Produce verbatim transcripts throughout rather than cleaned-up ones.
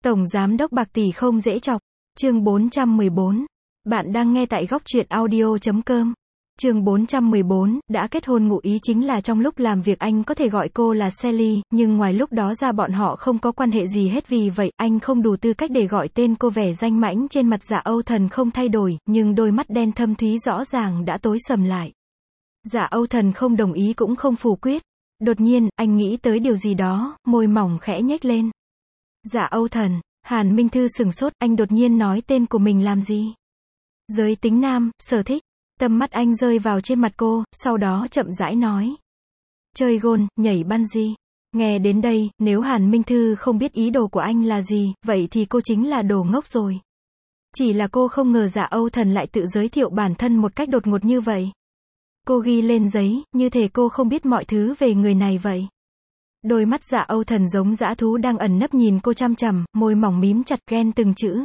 Tổng giám đốc bạc tỷ không dễ chọc. Chương bốn trăm mười bốn. Bạn đang nghe tại góc truyện audio chấm com. Chương bốn trăm mười bốn, đã kết hôn ngụ ý chính là trong lúc làm việc anh có thể gọi cô là Sally, nhưng ngoài lúc đó ra bọn họ không có quan hệ gì hết, vì vậy, anh không đủ tư cách để gọi tên cô. Vẻ danh mãnh trên mặt Dạ Âu Thần không thay đổi, nhưng đôi mắt đen thâm thúy rõ ràng đã tối sầm lại. Dạ Âu Thần không đồng ý cũng không phủ quyết. Đột nhiên, anh nghĩ tới điều gì đó, môi mỏng khẽ nhếch lên. Dạ Âu Thần. Hàn Minh Thư sửng sốt, anh đột nhiên nói tên của mình làm gì? Giới tính nam, sở thích. Tầm mắt anh rơi vào trên mặt cô, sau đó chậm rãi nói. Chơi gôn, nhảy bungee. Nghe đến đây, nếu Hàn Minh Thư không biết ý đồ của anh là gì, vậy thì cô chính là đồ ngốc rồi. Chỉ là cô không ngờ Dạ Âu Thần lại tự giới thiệu bản thân một cách đột ngột như vậy. Cô ghi lên giấy, như thể cô không biết mọi thứ về người này vậy. Đôi mắt Dạ Âu Thần giống dã thú đang ẩn nấp nhìn cô chăm chằm, môi mỏng mím chặt, ghen từng chữ.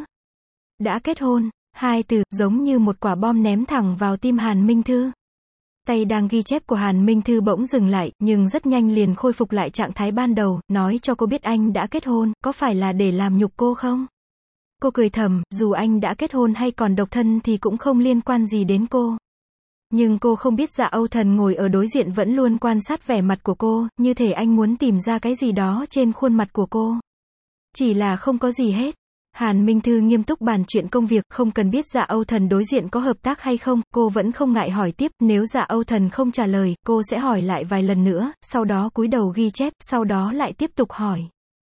Đã kết hôn. Hai từ, giống như một quả bom ném thẳng vào tim Hàn Minh Thư. Tay đang ghi chép của Hàn Minh Thư bỗng dừng lại, nhưng rất nhanh liền khôi phục lại trạng thái ban đầu, nói cho cô biết anh đã kết hôn, có phải là để làm nhục cô không? Cô cười thầm, dù anh đã kết hôn hay còn độc thân thì cũng không liên quan gì đến cô. Nhưng cô không biết Dạ Âu Thần ngồi ở đối diện vẫn luôn quan sát vẻ mặt của cô, như thể anh muốn tìm ra cái gì đó trên khuôn mặt của cô. Chỉ là không có gì hết. Hàn Minh Thư nghiêm túc bàn chuyện công việc, không cần biết Dạ Âu Thần đối diện có hợp tác hay không, cô vẫn không ngại hỏi tiếp, nếu Dạ Âu Thần không trả lời, cô sẽ hỏi lại vài lần nữa, sau đó cúi đầu ghi chép, sau đó lại tiếp tục hỏi.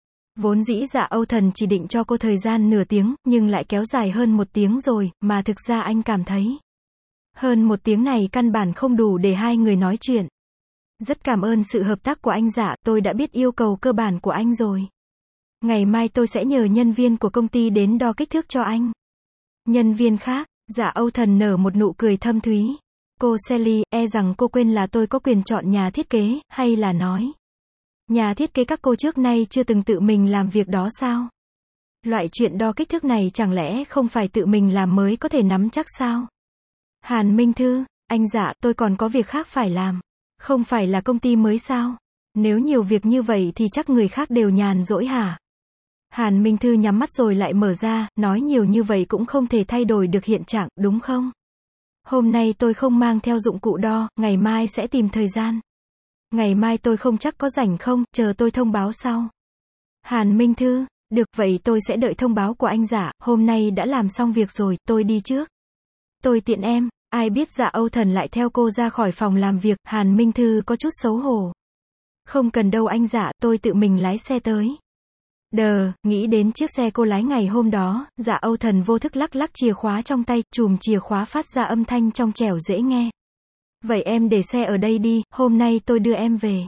Vốn dĩ Dạ Âu Thần chỉ định cho cô thời gian nửa tiếng, nhưng lại kéo dài hơn một tiếng rồi, mà thực ra anh cảm thấy hơn một tiếng này căn bản không đủ để hai người nói chuyện. Rất cảm ơn sự hợp tác của anh Dạ, tôi đã biết yêu cầu cơ bản của anh rồi. Ngày mai tôi sẽ nhờ nhân viên của công ty đến đo kích thước cho anh. Nhân viên khác, Dạ Âu Thần nở một nụ cười thâm thúy. Cô Sally, e rằng cô quên là tôi có quyền chọn nhà thiết kế, hay là nói. Nhà thiết kế các cô trước nay chưa từng tự mình làm việc đó sao? Loại chuyện đo kích thước này chẳng lẽ không phải tự mình làm mới có thể nắm chắc sao? Hàn Minh Thư, anh Dạ, tôi còn có việc khác phải làm. Không phải là công ty mới sao? Nếu nhiều việc như vậy thì chắc người khác đều nhàn rỗi hả? Hàn Minh Thư nhắm mắt rồi lại mở ra, nói nhiều như vậy cũng không thể thay đổi được hiện trạng, đúng không? Hôm nay tôi không mang theo dụng cụ đo, ngày mai sẽ tìm thời gian. Ngày mai tôi không chắc có rảnh không, chờ tôi thông báo sau. Hàn Minh Thư, được vậy tôi sẽ đợi thông báo của anh Dạ, hôm nay đã làm xong việc rồi, tôi đi trước. Tôi tiện em, ai biết Dạ Âu Thần lại theo cô ra khỏi phòng làm việc, Hàn Minh Thư có chút xấu hổ. Không cần đâu anh Dạ, tôi tự mình lái xe tới. Đờ, nghĩ đến chiếc xe cô lái ngày hôm đó, Dạ Âu Thần vô thức lắc lắc chìa khóa trong tay, chùm chìa khóa phát ra âm thanh trong trẻo dễ nghe. Vậy em để xe ở đây đi, hôm nay tôi đưa em về.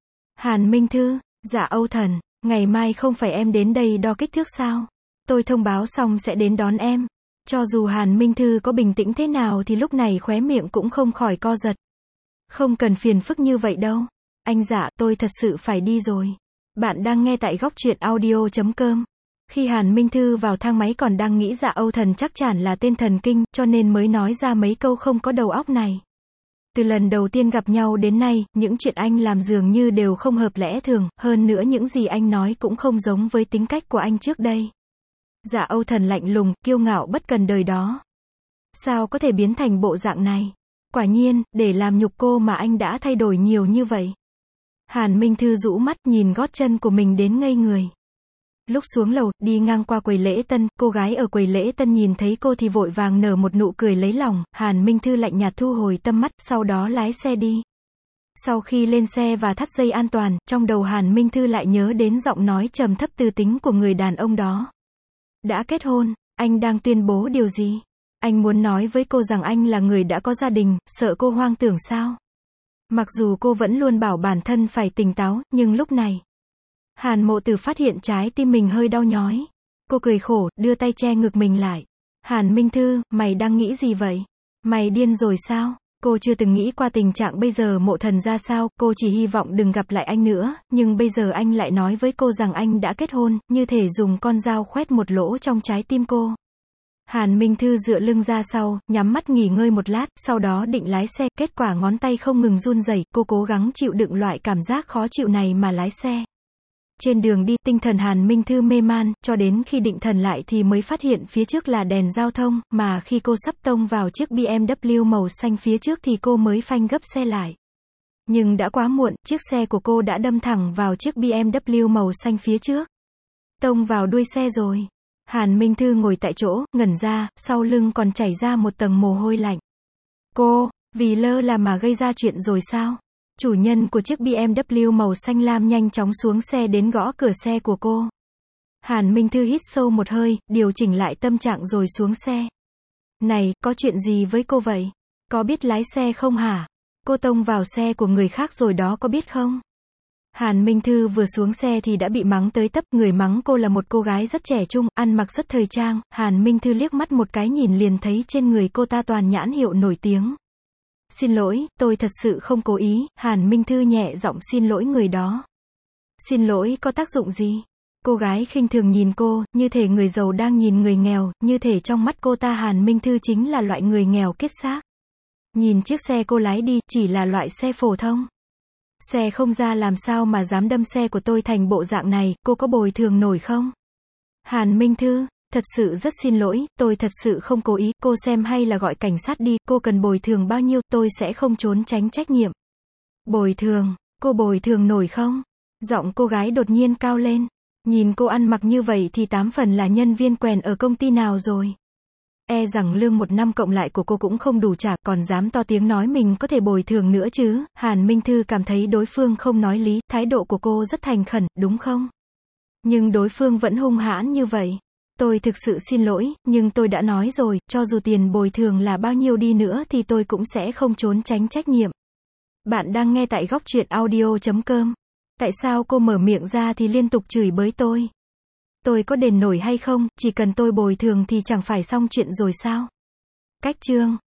Hàn Minh Thư, Dạ Âu Thần, ngày mai không phải em đến đây đo kích thước sao? Tôi thông báo xong sẽ đến đón em. Cho dù Hàn Minh Thư có bình tĩnh thế nào thì lúc này khóe miệng cũng không khỏi co giật. Không cần phiền phức như vậy đâu. Anh Dạ, tôi thật sự phải đi rồi. Bạn đang nghe tại góc truyện audio chấm com. Khi Hàn Minh Thư vào thang máy còn đang nghĩ Dạ Âu Thần chắc chắn là tên thần kinh, cho nên mới nói ra mấy câu không có đầu óc này. Từ lần đầu tiên gặp nhau đến nay, những chuyện anh làm dường như đều không hợp lẽ thường, hơn nữa những gì anh nói cũng không giống với tính cách của anh trước đây. Dạ Âu Thần lạnh lùng, kiêu ngạo bất cần đời đó. Sao có thể biến thành bộ dạng này? Quả nhiên, để làm nhục cô mà anh đã thay đổi nhiều như vậy. Hàn Minh Thư rũ mắt nhìn gót chân của mình đến ngây người. Lúc xuống lầu, đi ngang qua quầy lễ tân, cô gái ở quầy lễ tân nhìn thấy cô thì vội vàng nở một nụ cười lấy lòng, Hàn Minh Thư lạnh nhạt thu hồi tâm mắt, sau đó lái xe đi. Sau khi lên xe và thắt dây an toàn, trong đầu Hàn Minh Thư lại nhớ đến giọng nói trầm thấp tư tính của người đàn ông đó. Đã kết hôn, anh đang tuyên bố điều gì? Anh muốn nói với cô rằng anh là người đã có gia đình, sợ cô hoang tưởng sao? Mặc dù cô vẫn luôn bảo bản thân phải tỉnh táo, nhưng lúc này, Hàn Mộ Tử phát hiện trái tim mình hơi đau nhói. Cô cười khổ, đưa tay che ngực mình lại. Hàn Minh Thư, mày đang nghĩ gì vậy? Mày điên rồi sao? Cô chưa từng nghĩ qua tình trạng bây giờ Mộ Thần ra sao, cô chỉ hy vọng đừng gặp lại anh nữa, nhưng bây giờ anh lại nói với cô rằng anh đã kết hôn, như thể dùng con dao khoét một lỗ trong trái tim cô. Hàn Minh Thư dựa lưng ra sau, nhắm mắt nghỉ ngơi một lát, sau đó định lái xe, kết quả ngón tay không ngừng run rẩy, cô cố gắng chịu đựng loại cảm giác khó chịu này mà lái xe. Trên đường đi, tinh thần Hàn Minh Thư mê man, cho đến khi định thần lại thì mới phát hiện phía trước là đèn giao thông, mà khi cô sắp tông vào chiếc bê em vê màu xanh phía trước thì cô mới phanh gấp xe lại. Nhưng đã quá muộn, chiếc xe của cô đã đâm thẳng vào chiếc bê em vê màu xanh phía trước. Tông vào đuôi xe rồi. Hàn Minh Thư ngồi tại chỗ, ngẩn ra, sau lưng còn chảy ra một tầng mồ hôi lạnh. Cô, vì lơ là mà gây ra chuyện rồi sao? Chủ nhân của chiếc bê em vê màu xanh lam nhanh chóng xuống xe đến gõ cửa xe của cô. Hàn Minh Thư hít sâu một hơi, điều chỉnh lại tâm trạng rồi xuống xe. Này, có chuyện gì với cô vậy? Có biết lái xe không hả? Cô tông vào xe của người khác rồi đó, có biết không? Hàn Minh Thư vừa xuống xe thì đã bị mắng tới tấp, người mắng cô là một cô gái rất trẻ trung, ăn mặc rất thời trang. Hàn Minh Thư liếc mắt một cái nhìn liền thấy trên người cô ta toàn nhãn hiệu nổi tiếng. Xin lỗi, tôi thật sự không cố ý. Hàn Minh Thư nhẹ giọng xin lỗi người đó. Xin lỗi có tác dụng gì? Cô gái khinh thường nhìn cô, như thể người giàu đang nhìn người nghèo, như thể trong mắt cô ta Hàn Minh Thư chính là loại người nghèo kết xác. Nhìn chiếc xe cô lái đi, chỉ là loại xe phổ thông. Xe không ra làm sao mà dám đâm xe của tôi thành bộ dạng này, cô có bồi thường nổi không? Hàn Minh Thư, thật sự rất xin lỗi, tôi thật sự không cố ý, cô xem hay là gọi cảnh sát đi, cô cần bồi thường bao nhiêu, tôi sẽ không trốn tránh trách nhiệm. Bồi thường, cô bồi thường nổi không? Giọng cô gái đột nhiên cao lên. Nhìn cô ăn mặc như vậy thì tám phần là nhân viên quèn ở công ty nào rồi. E rằng lương một năm cộng lại của cô cũng không đủ trả, còn dám to tiếng nói mình có thể bồi thường nữa chứ. Hàn Minh Thư cảm thấy đối phương không nói lý, thái độ của cô rất thành khẩn, đúng không? Nhưng đối phương vẫn hung hãn như vậy. Tôi thực sự xin lỗi, nhưng tôi đã nói rồi, cho dù tiền bồi thường là bao nhiêu đi nữa thì tôi cũng sẽ không trốn tránh trách nhiệm. Bạn đang nghe tại góc truyện audio chấm com. Tại sao cô mở miệng ra thì liên tục chửi bới tôi? Tôi có đền nổi hay không, chỉ cần tôi bồi thường thì chẳng phải xong chuyện rồi sao? Cách chương